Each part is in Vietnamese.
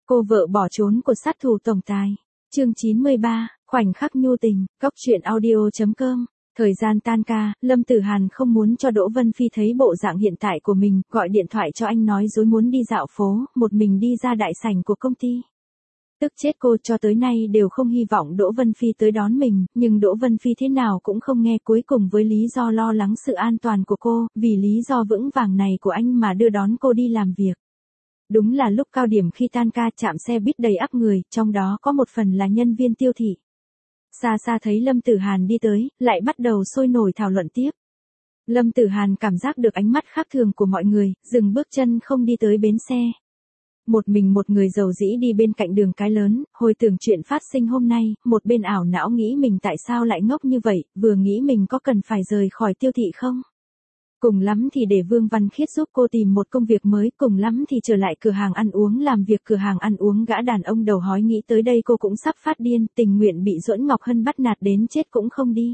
Cô vợ bỏ trốn của sát thủ tổng tài. Chương 93, khoảnh khắc nhu tình, góc truyện audio.com. Thời gian tan ca, Lâm Tử Hàn không muốn cho Đỗ Vân Phi thấy bộ dạng hiện tại của mình, gọi điện thoại cho anh nói dối muốn đi dạo phố, một mình đi ra đại sảnh của công ty. Tức chết cô, cho tới nay đều không hy vọng Đỗ Vân Phi tới đón mình, nhưng Đỗ Vân Phi thế nào cũng không nghe, cuối cùng với lý do lo lắng sự an toàn của cô, vì lý do vững vàng này của anh mà đưa đón cô đi làm việc. Đúng là lúc cao điểm khi tan ca, trạm xe buýt đầy ắp người, trong đó có một phần là nhân viên tiêu thị. Xa xa thấy Lâm Tử Hàn đi tới, lại bắt đầu sôi nổi thảo luận tiếp. Lâm Tử Hàn cảm giác được ánh mắt khác thường của mọi người, dừng bước chân không đi tới bến xe. Một mình một người dầu dĩ đi bên cạnh đường cái lớn, hồi tưởng chuyện phát sinh hôm nay, một bên ảo não nghĩ mình tại sao lại ngốc như vậy, vừa nghĩ mình có cần phải rời khỏi tiêu thị không? Cùng lắm thì để Vương Văn Khiết giúp cô tìm một công việc mới, cùng lắm thì trở lại cửa hàng ăn uống làm việc cửa hàng ăn uống. Gã đàn ông đầu hói nghĩ tới đây cô cũng sắp phát điên, tình nguyện bị Duẫn Ngọc Hân bắt nạt đến chết cũng không đi.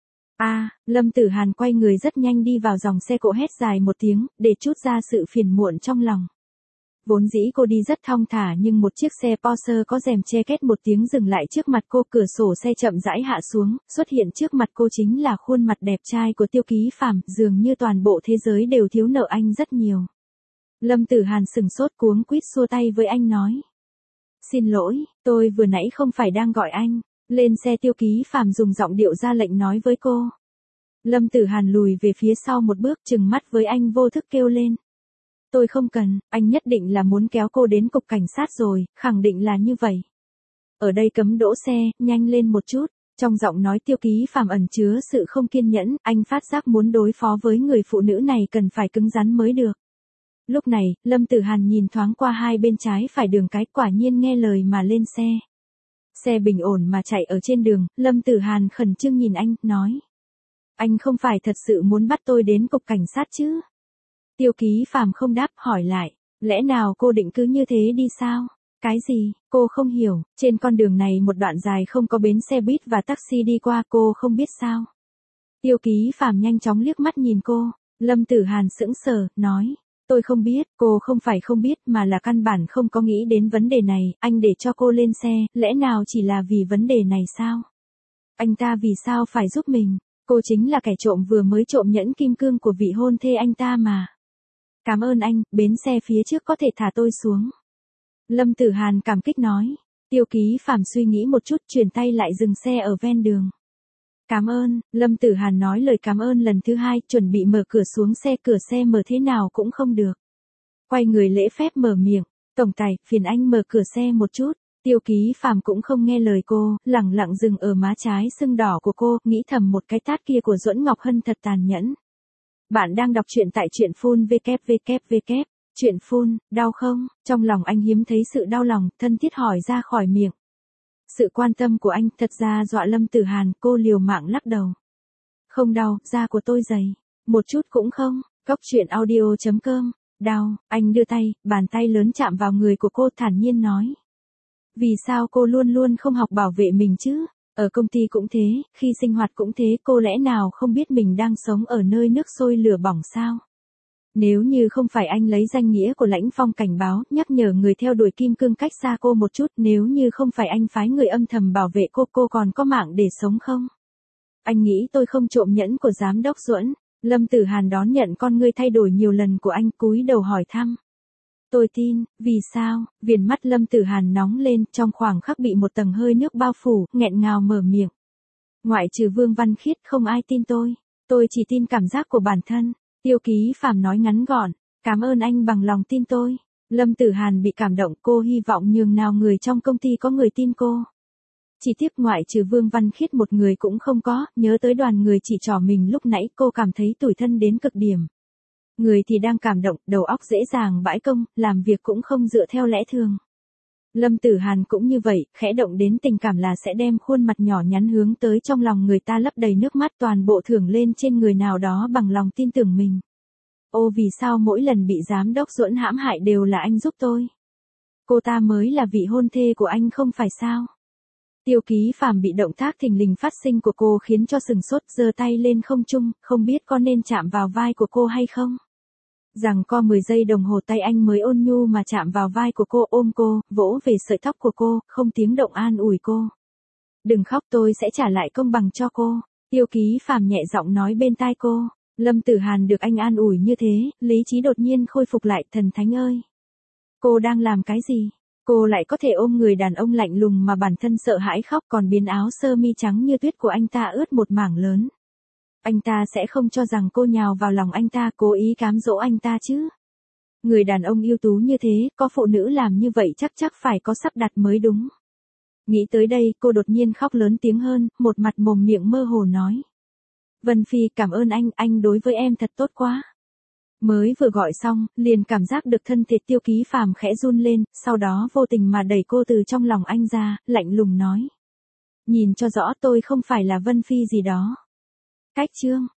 Lâm Tử Hàn quay người rất nhanh đi vào dòng xe cộ, hét dài một tiếng, để trút ra sự phiền muộn trong lòng. Vốn dĩ cô đi rất thong thả nhưng một chiếc xe Porsche có rèm che két một tiếng dừng lại trước mặt cô, cửa sổ xe chậm rãi hạ xuống, xuất hiện trước mặt cô chính là khuôn mặt đẹp trai của Tiêu Ký Phàm, dường như toàn bộ thế giới đều thiếu nợ anh rất nhiều. Lâm Tử Hàn sừng sốt cuống quýt xua tay với anh nói. Xin lỗi, tôi vừa nãy không phải đang gọi anh. Lên xe, Tiêu Ký Phàm dùng giọng điệu ra lệnh nói với cô. Lâm Tử Hàn lùi về phía sau một bước, trừng mắt với anh vô thức kêu lên. Tôi không cần, anh nhất định là muốn kéo cô đến cục cảnh sát rồi, khẳng định là như vậy. Ở đây cấm đỗ xe, nhanh lên một chút. Trong giọng nói Tiêu Ký Phàm ẩn chứa sự không kiên nhẫn, anh phát giác muốn đối phó với người phụ nữ này cần phải cứng rắn mới được. Lúc này, Lâm Tử Hàn nhìn thoáng qua hai bên trái phải đường cái, quả nhiên nghe lời mà lên xe. Xe bình ổn mà chạy ở trên đường, Lâm Tử Hàn khẩn trương nhìn anh, nói. Anh không phải thật sự muốn bắt tôi đến cục cảnh sát chứ? Tiêu Ký Phàm không đáp, hỏi lại, lẽ nào cô định cứ như thế đi sao? Cái gì? Cô không hiểu, trên con đường này một đoạn dài không có bến xe buýt và taxi đi qua, cô không biết sao? Tiêu Ký Phàm nhanh chóng liếc mắt nhìn cô, Lâm Tử Hàn sững sờ, nói, tôi không biết, cô không phải không biết mà là căn bản không có nghĩ đến vấn đề này, anh để cho cô lên xe, lẽ nào chỉ là vì vấn đề này sao? Anh ta vì sao phải giúp mình? Cô chính là kẻ trộm vừa mới trộm nhẫn kim cương của vị hôn thê anh ta mà. Cảm ơn anh, bến xe phía trước có thể thả tôi xuống. Lâm Tử Hàn cảm kích nói. Tiêu Ký Phàm suy nghĩ một chút, chuyển tay lại dừng xe ở ven đường. Cảm ơn, Lâm Tử Hàn nói lời cảm ơn lần thứ hai, chuẩn bị mở cửa xuống xe, cửa xe mở thế nào cũng không được. Quay người lễ phép mở miệng, tổng tài, phiền anh mở cửa xe một chút. Tiêu Ký Phàm cũng không nghe lời cô, lẳng lặng dừng ở má trái sưng đỏ của cô, nghĩ thầm một cái tát kia của Duẫn Ngọc Hân thật tàn nhẫn. Bạn đang đọc truyện tại truyện phun www. Truyện phun, đau không? Trong lòng anh hiếm thấy sự đau lòng, thân thiết hỏi ra khỏi miệng. Sự quan tâm của anh thật ra dọa Lâm Tử Hàn, cô liều mạng lắc đầu. Không đau, da của tôi dày. Một chút cũng không, góc truyện audio.com. Đau, anh đưa tay, bàn tay lớn chạm vào người của cô, thản nhiên nói. Vì sao cô luôn luôn không học bảo vệ mình chứ? Ở công ty cũng thế, khi sinh hoạt cũng thế, cô lẽ nào không biết mình đang sống ở nơi nước sôi lửa bỏng sao? Nếu như không phải anh lấy danh nghĩa của Lãnh Phong cảnh báo, nhắc nhở người theo đuổi kim cương cách xa cô một chút, nếu như không phải anh phái người âm thầm bảo vệ cô còn có mạng để sống không? Anh nghĩ tôi không trộm nhẫn của giám đốc Duẫn? Lâm Tử Hàn đón nhận con ngươi thay đổi nhiều lần của anh, cúi đầu hỏi thăm. Tôi tin, vì sao? Viền mắt Lâm Tử Hàn nóng lên, trong khoảng khắc bị một tầng hơi nước bao phủ, nghẹn ngào mở miệng. Ngoại trừ Vương Văn Khiết không ai tin tôi chỉ tin cảm giác của bản thân. Tiêu Ký Phàm nói ngắn gọn, cảm ơn anh bằng lòng tin tôi. Lâm Tử Hàn bị cảm động, cô hy vọng nhường nào người trong công ty có người tin cô. Chỉ tiếc ngoại trừ Vương Văn Khiết một người cũng không có, nhớ tới đoàn người chỉ trỏ mình lúc nãy cô cảm thấy tủi thân đến cực điểm. Người thì đang cảm động, đầu óc dễ dàng bãi công, làm việc cũng không dựa theo lẽ thường. Lâm Tử Hàn cũng như vậy, khẽ động đến tình cảm là sẽ đem khuôn mặt nhỏ nhắn hướng tới trong lòng người ta, lấp đầy nước mắt, toàn bộ thưởng lên trên người nào đó bằng lòng tin tưởng mình. Ô, vì sao mỗi lần bị giám đốc Duẫn hãm hại đều là anh giúp tôi? Cô ta mới là vị hôn thê của anh không phải sao? Tiêu Ký Phàm bị động tác thình lình phát sinh của cô khiến cho sừng sốt, giơ tay lên không trung, không biết có nên chạm vào vai của cô hay không. Rằng co 10 giây đồng hồ tay anh mới ôn nhu mà chạm vào vai của cô, ôm cô, vỗ về sợi tóc của cô, không tiếng động an ủi cô. Đừng khóc, tôi sẽ trả lại công bằng cho cô. Tiêu Ký Phàm nhẹ giọng nói bên tai cô. Lâm Tử Hàn được anh an ủi như thế, lý trí đột nhiên khôi phục lại. Thần thánh ơi! Cô đang làm cái gì? Cô lại có thể ôm người đàn ông lạnh lùng mà bản thân sợ hãi khóc, còn biến áo sơ mi trắng như tuyết của anh ta ướt một mảng lớn. Anh ta sẽ không cho rằng cô nhào vào lòng anh ta, cố ý cám dỗ anh ta chứ. Người đàn ông ưu tú như thế, có phụ nữ làm như vậy chắc phải có sắp đặt mới đúng. Nghĩ tới đây, cô đột nhiên khóc lớn tiếng hơn, một mặt mồm miệng mơ hồ nói. Vân Phi, cảm ơn anh đối với em thật tốt quá. Mới vừa gọi xong, liền cảm giác được thân thể Tiêu Ký Phàm khẽ run lên, sau đó vô tình mà đẩy cô từ trong lòng anh ra, lạnh lùng nói. Nhìn cho rõ, tôi không phải là Vân Phi gì đó. Cách chương